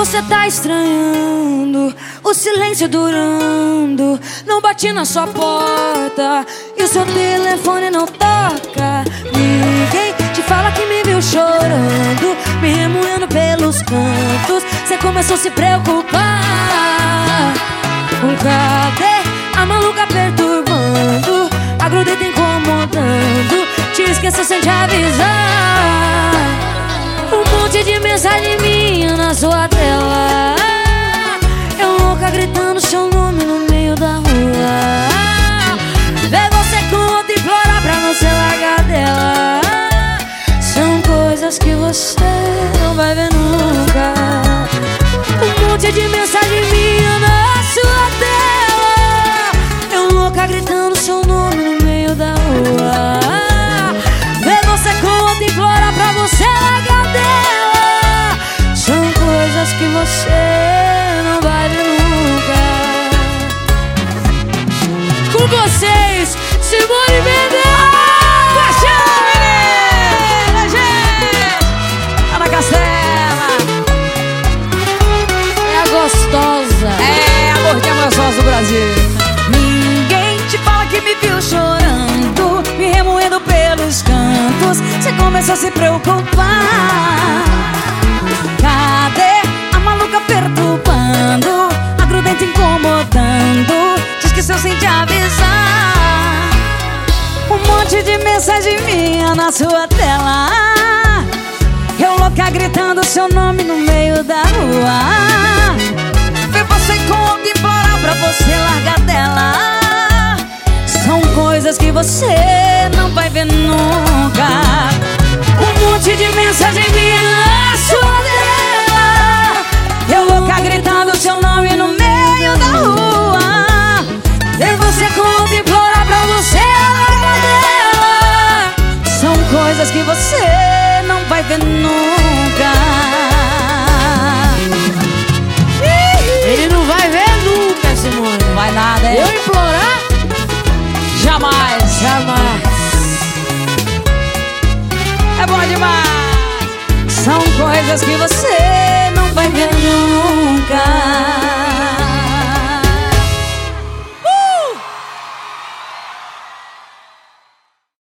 você tá estranhando, o silêncio durando. Não bati na sua porta e o seu telefone não toca. Ninguém te fala que me viu chorando, me remoendo pelos cantos. Cê começou a se preocupar. Cadê a maluca perturbando, a grudenta incomodando? Te esqueceu sem te avisar. Um monte de mensagem minha na sua tela. Eu louca gritando seu nome no meio da rua. Ver você com outra, implorar pra não se largar dela. São coisas que você não vai ver nunca. Um monte de mensagem minha na sua tela. Eu louca gritando seu nome no meio da rua. Ver você com outra, implorar pra você largar dela. São coisas que você não vai ver nunca. Com vocês, Simone Mendes! Menina, gente! Ana Castela! É a gostosa. É a gordinha mais gostosa do Brasil. Ninguém te fala que me viu chorando, me remoendo pelos cantos. Você começou a se preocupar. Cadê a maluca perturbando, a grudenta incomodando? Te esqueceu sem te avisar. Um monte de mensagem minha na sua tela. Eu louca gritando seu nome no meio da rua. Ver você com outra, implorar pra você largar dela. São coisas que você não vai ver nunca. Um monte de mensagem minha na sua tela. Eu louca gritando seu nome no meio da rua. Ver você com outra, implorar pra você largar dela. São coisas que você não vai ver nunca. Ele não vai ver nunca, Simone. Não vai nada, é? Eu implorar? Jamais. Jamais. É bom demais. São coisas que você não vai ver nunca.